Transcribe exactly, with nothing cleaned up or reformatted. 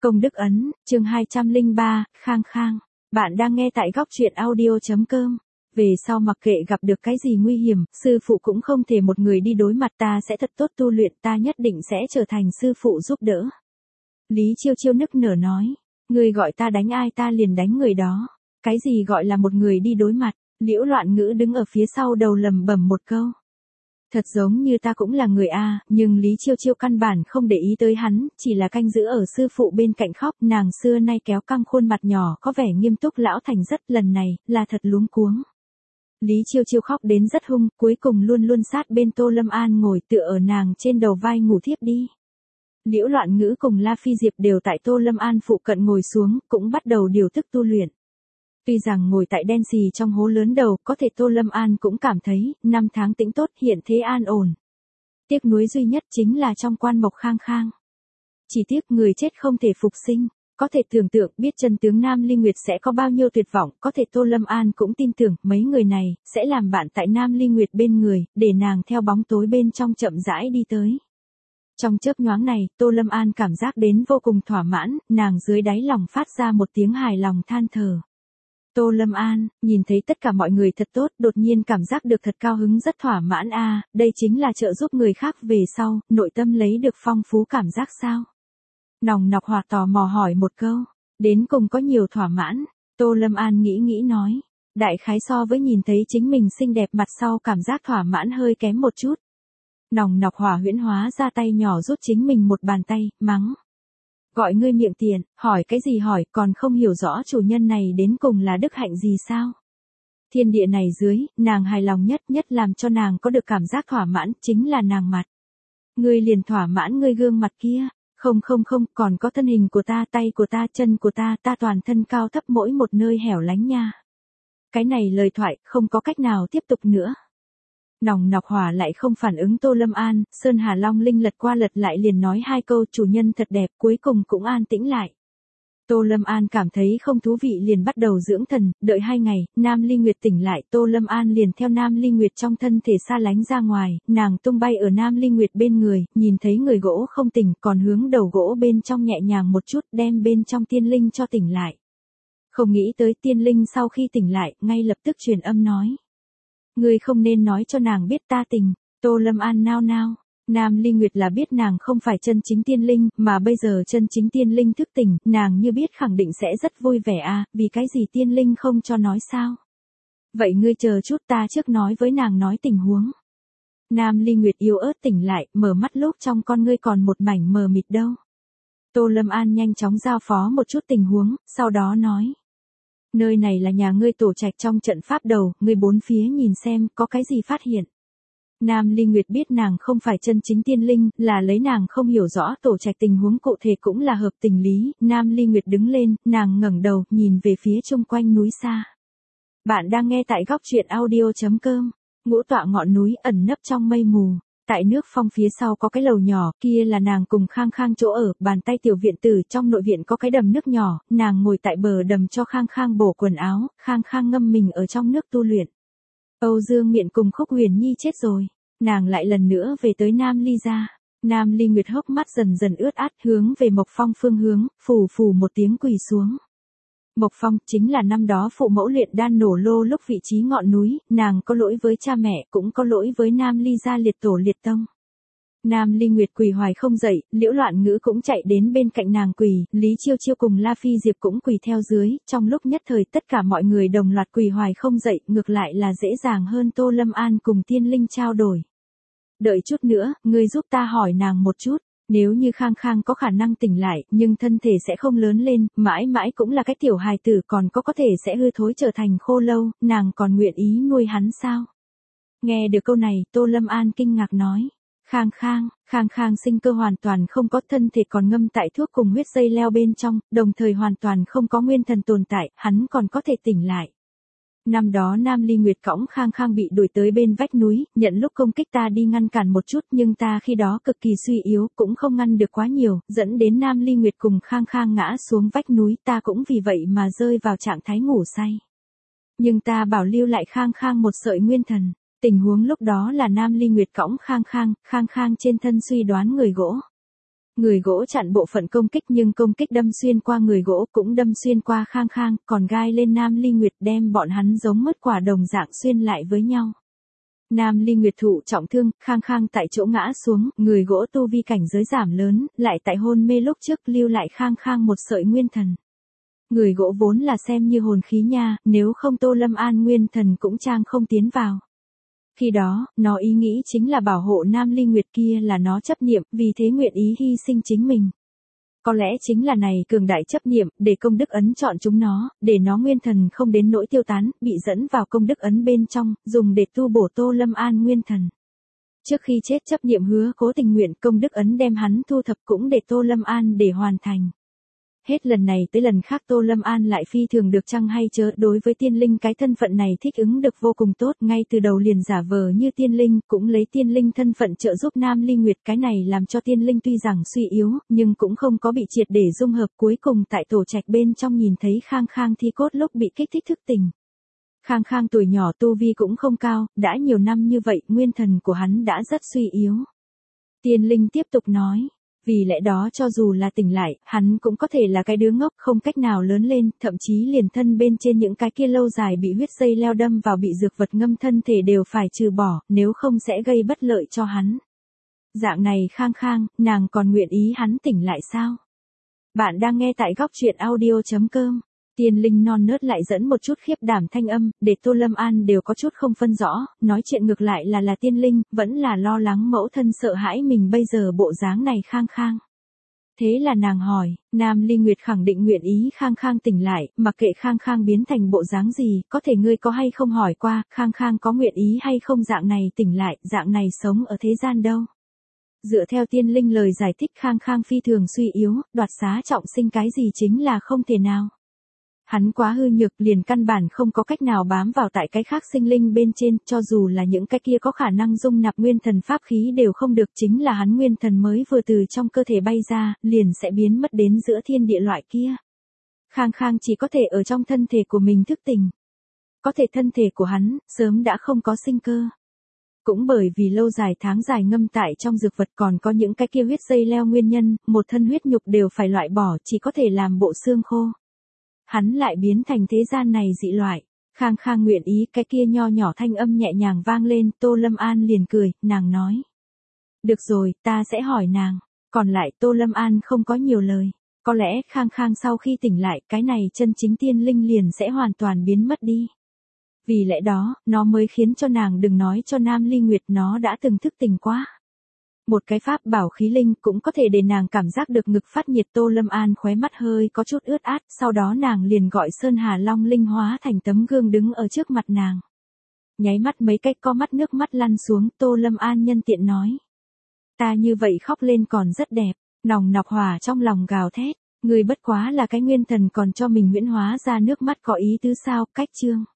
Công đức ấn, chương hai trăm lẻ ba, Khang Khang. Bạn đang nghe tại góc truyện audio.com. Về sau mặc kệ gặp được cái gì nguy hiểm, sư phụ cũng không thể một người đi đối mặt, ta sẽ thật tốt tu luyện, ta nhất định sẽ trở thành sư phụ giúp đỡ. Lý Chiêu Chiêu nức nở nói, người gọi ta đánh ai ta liền đánh người đó. Cái gì gọi là một người đi đối mặt? Liễu Loạn Ngữ đứng ở phía sau đầu lầm bầm một câu. Thật giống như ta cũng là người a, nhưng Lý Chiêu Chiêu căn bản không để ý tới hắn, chỉ là canh giữ ở sư phụ bên cạnh khóc, nàng xưa nay kéo căng khuôn mặt nhỏ có vẻ nghiêm túc lão thành rất, lần này, là thật luống cuống. Lý Chiêu Chiêu khóc đến rất hung, cuối cùng luôn luôn sát bên Tô Lâm An ngồi tựa ở nàng trên đầu vai ngủ thiếp đi. Liễu Loạn Ngữ cùng La Phi Diệp đều tại Tô Lâm An phụ cận ngồi xuống, cũng bắt đầu điều tức tu luyện. Tuy rằng ngồi tại đen xì trong hố lớn đầu, có thể Tô Lâm An cũng cảm thấy, năm tháng tĩnh tốt hiện thế an ổn. Tiếc nuối duy nhất chính là trong quan mộc Khang Khang. Chỉ tiếc người chết không thể phục sinh, có thể tưởng tượng biết chân tướng Nam Ly Nguyệt sẽ có bao nhiêu tuyệt vọng, có thể Tô Lâm An cũng tin tưởng mấy người này, sẽ làm bạn tại Nam Ly Nguyệt bên người, để nàng theo bóng tối bên trong chậm rãi đi tới. Trong chớp nhoáng này, Tô Lâm An cảm giác đến vô cùng thỏa mãn, nàng dưới đáy lòng phát ra một tiếng hài lòng than thở. Tô Lâm An, nhìn thấy tất cả mọi người thật tốt, đột nhiên cảm giác được thật cao hứng rất thỏa mãn a, à, đây chính là trợ giúp người khác về sau, nội tâm lấy được phong phú cảm giác sao? Nòng Nọc Hòa tò mò hỏi một câu, đến cùng có nhiều thỏa mãn, Tô Lâm An nghĩ nghĩ nói, đại khái so với nhìn thấy chính mình xinh đẹp mặt sau cảm giác thỏa mãn hơi kém một chút. Nòng Nọc Hòa huyễn hóa ra tay nhỏ rút chính mình một bàn tay, mắng. Gọi ngươi miệng tiện, hỏi cái gì hỏi, còn không hiểu rõ chủ nhân này đến cùng là đức hạnh gì sao? Thiên địa này dưới, nàng hài lòng nhất nhất làm cho nàng có được cảm giác thỏa mãn, chính là nàng mặt. Ngươi liền thỏa mãn ngươi gương mặt kia, không không không, còn có thân hình của ta, tay của ta, chân của ta, ta toàn thân cao thấp mỗi một nơi hẻo lánh nha. Cái này lời thoại, không có cách nào tiếp tục nữa. Nòng Nọc Hỏa lại không phản ứng Tô Lâm An, Sơn Hà Long Linh lật qua lật lại liền nói hai câu chủ nhân thật đẹp, cuối cùng cũng an tĩnh lại. Tô Lâm An cảm thấy không thú vị liền bắt đầu dưỡng thần, đợi hai ngày, Nam Ly Nguyệt tỉnh lại, Tô Lâm An liền theo Nam Ly Nguyệt trong thân thể xa lánh ra ngoài, nàng tung bay ở Nam Ly Nguyệt bên người, nhìn thấy người gỗ không tỉnh, còn hướng đầu gỗ bên trong nhẹ nhàng một chút đem bên trong tiên linh cho tỉnh lại. Không nghĩ tới tiên linh sau khi tỉnh lại, ngay lập tức truyền âm nói. Ngươi không nên nói cho nàng biết ta tình, Tô Lâm An nao nao. Nam Ly Nguyệt là biết nàng không phải chân chính tiên linh, mà bây giờ chân chính tiên linh thức tỉnh, nàng như biết khẳng định sẽ rất vui vẻ à, vì cái gì tiên linh không cho nói sao? Vậy ngươi chờ chút ta trước nói với nàng nói tình huống. Nam Ly Nguyệt yếu ớt tỉnh lại, mở mắt lúc trong con ngươi còn một mảnh mờ mịt đâu. Tô Lâm An nhanh chóng giao phó một chút tình huống, sau đó nói. Nơi này là nhà ngươi tổ trạch trong trận pháp đầu, ngươi bốn phía nhìn xem có cái gì phát hiện. Nam Ly Nguyệt biết nàng không phải chân chính tiên linh, là lấy nàng không hiểu rõ tổ trạch tình huống cụ thể cũng là hợp tình lý. Nam Ly Nguyệt đứng lên, nàng ngẩng đầu, nhìn về phía chung quanh núi xa. Bạn đang nghe tại góc truyện audio.com, ngũ tọa ngọn núi ẩn nấp trong mây mù. Tại nước phong phía sau có cái lầu nhỏ, kia là nàng cùng Khang Khang chỗ ở, bàn tay tiểu viện tử trong nội viện có cái đầm nước nhỏ, nàng ngồi tại bờ đầm cho Khang Khang bổ quần áo, Khang Khang ngâm mình ở trong nước tu luyện. Âu Dương Miện cùng Khúc Huyền Nhi chết rồi, nàng lại lần nữa về tới Nam Ly gia. Nam Ly Nguyệt hốc mắt dần dần ướt át hướng về Mộc Phong phương hướng, phù phù một tiếng quỳ xuống. Mộc Phong chính là năm đó phụ mẫu luyện đan nổ lô lúc vị trí ngọn núi, nàng có lỗi với cha mẹ, cũng có lỗi với Nam Ly gia liệt tổ liệt tông. Nam Ly Nguyệt quỳ hoài không dậy, Liễu Loạn Ngữ cũng chạy đến bên cạnh nàng quỳ, Lý Chiêu Chiêu cùng La Phi Diệp cũng quỳ theo dưới, trong lúc nhất thời tất cả mọi người đồng loạt quỳ hoài không dậy, ngược lại là dễ dàng hơn Tô Lâm An cùng tiên linh trao đổi. Đợi chút nữa, ngươi giúp ta hỏi nàng một chút. Nếu như Khang Khang có khả năng tỉnh lại, nhưng thân thể sẽ không lớn lên, mãi mãi cũng là cái tiểu hài tử, còn có có thể sẽ hư thối trở thành khô lâu, nàng còn nguyện ý nuôi hắn sao? Nghe được câu này, Tô Lâm An kinh ngạc nói. Khang Khang, Khang Khang sinh cơ hoàn toàn không có, thân thể còn ngâm tại thuốc cùng huyết dây leo bên trong, đồng thời hoàn toàn không có nguyên thần tồn tại, hắn còn có thể tỉnh lại. Năm đó Nam Ly Nguyệt cõng Khang Khang bị đuổi tới bên vách núi, nhận lúc công kích ta đi ngăn cản một chút, nhưng ta khi đó cực kỳ suy yếu, cũng không ngăn được quá nhiều, dẫn đến Nam Ly Nguyệt cùng Khang Khang ngã xuống vách núi, ta cũng vì vậy mà rơi vào trạng thái ngủ say. Nhưng ta bảo lưu lại Khang Khang một sợi nguyên thần, tình huống lúc đó là Nam Ly Nguyệt cõng Khang Khang, Khang Khang trên thân suy đoán người gỗ. Người gỗ chặn bộ phận công kích nhưng công kích đâm xuyên qua người gỗ cũng đâm xuyên qua Khang Khang, còn gai lên Nam Ly Nguyệt đem bọn hắn giống mứt quả đồng dạng xuyên lại với nhau. Nam Ly Nguyệt thụ trọng thương, Khang Khang tại chỗ ngã xuống, người gỗ tu vi cảnh giới giảm lớn, lại tại hôn mê lúc trước lưu lại Khang Khang một sợi nguyên thần. Người gỗ vốn là xem như hồn khí nha, nếu không Tô Lâm An nguyên thần cũng trang không tiến vào. Khi đó, nó ý nghĩ chính là bảo hộ Nam Ly Nguyệt kia là nó chấp niệm, vì thế nguyện ý hy sinh chính mình. Có lẽ chính là này cường đại chấp niệm, để công đức ấn chọn chúng nó, để nó nguyên thần không đến nỗi tiêu tán, bị dẫn vào công đức ấn bên trong, dùng để tu bổ Tô Lâm An nguyên thần. Trước khi chết chấp niệm hứa cố tình nguyện công đức ấn đem hắn thu thập cũng để Tô Lâm An để hoàn thành. Hết lần này tới lần khác Tô Lâm An lại phi thường được chăng hay chớ, đối với tiên linh cái thân phận này thích ứng được vô cùng tốt, ngay từ đầu liền giả vờ như tiên linh, cũng lấy tiên linh thân phận trợ giúp Nam Ly Nguyệt, cái này làm cho tiên linh tuy rằng suy yếu, nhưng cũng không có bị triệt để dung hợp, cuối cùng tại tổ trạch bên trong nhìn thấy Khang Khang thi cốt lúc bị kích thích thức tỉnh. Khang Khang tuổi nhỏ tu vi cũng không cao, đã nhiều năm như vậy, nguyên thần của hắn đã rất suy yếu. Tiên linh tiếp tục nói. Vì lẽ đó cho dù là tỉnh lại, hắn cũng có thể là cái đứa ngốc không cách nào lớn lên, thậm chí liền thân bên trên những cái kia lâu dài bị huyết dây leo đâm vào bị dược vật ngâm thân thể đều phải trừ bỏ, nếu không sẽ gây bất lợi cho hắn. Dạng này Khang Khang, nàng còn nguyện ý hắn tỉnh lại sao? Bạn đang nghe tại góc truyện audio chấm com. Tiên linh non nớt lại dẫn một chút khiếp đảm thanh âm, để Tô Lâm An đều có chút không phân rõ, nói chuyện ngược lại là là tiên linh, vẫn là lo lắng mẫu thân sợ hãi mình bây giờ bộ dáng này Khang Khang. Thế là nàng hỏi, Nam Ly Nguyệt khẳng định nguyện ý Khang Khang tỉnh lại, mặc kệ Khang Khang biến thành bộ dáng gì, có thể ngươi có hay không hỏi qua, Khang Khang có nguyện ý hay không dạng này tỉnh lại, dạng này sống ở thế gian đâu. Dựa theo tiên linh lời giải thích Khang Khang phi thường suy yếu, đoạt xá trọng sinh cái gì chính là không thể nào. Hắn quá hư nhược liền căn bản không có cách nào bám vào tại cái khác sinh linh bên trên, cho dù là những cái kia có khả năng dung nạp nguyên thần pháp khí đều không được, chính là hắn nguyên thần mới vừa từ trong cơ thể bay ra, liền sẽ biến mất đến giữa thiên địa loại kia. Khang Khang chỉ có thể ở trong thân thể của mình thức tỉnh. Có thể thân thể của hắn, sớm đã không có sinh cơ. Cũng bởi vì lâu dài tháng dài ngâm tại trong dược vật còn có những cái kia huyết dây leo nguyên nhân, một thân huyết nhục đều phải loại bỏ, chỉ có thể làm bộ xương khô. Hắn lại biến thành thế gian này dị loại. Khang Khang nguyện ý, cái kia nho nhỏ thanh âm nhẹ nhàng vang lên, Tô Lâm An liền cười, nàng nói. Được rồi, ta sẽ hỏi nàng. Còn lại Tô Lâm An không có nhiều lời. Có lẽ Khang Khang sau khi tỉnh lại, cái này chân chính tiên linh liền sẽ hoàn toàn biến mất đi. Vì lẽ đó, nó mới khiến cho nàng đừng nói cho Nam Ly Nguyệt nó đã từng thức tỉnh quá. Một cái pháp bảo khí linh cũng có thể để nàng cảm giác được ngực phát nhiệt. Tô Lâm An khóe mắt hơi có chút ướt át, sau đó nàng liền gọi Sơn Hà Long linh hóa thành tấm gương đứng ở trước mặt nàng. Nháy mắt mấy cách co mắt nước mắt lăn xuống, Tô Lâm An nhân tiện nói. Ta như vậy khóc lên còn rất đẹp, nòng nọc hỏa trong lòng gào thét, người bất quá là cái nguyên thần còn cho mình huyễn hóa ra nước mắt có ý tứ sao, cách chương.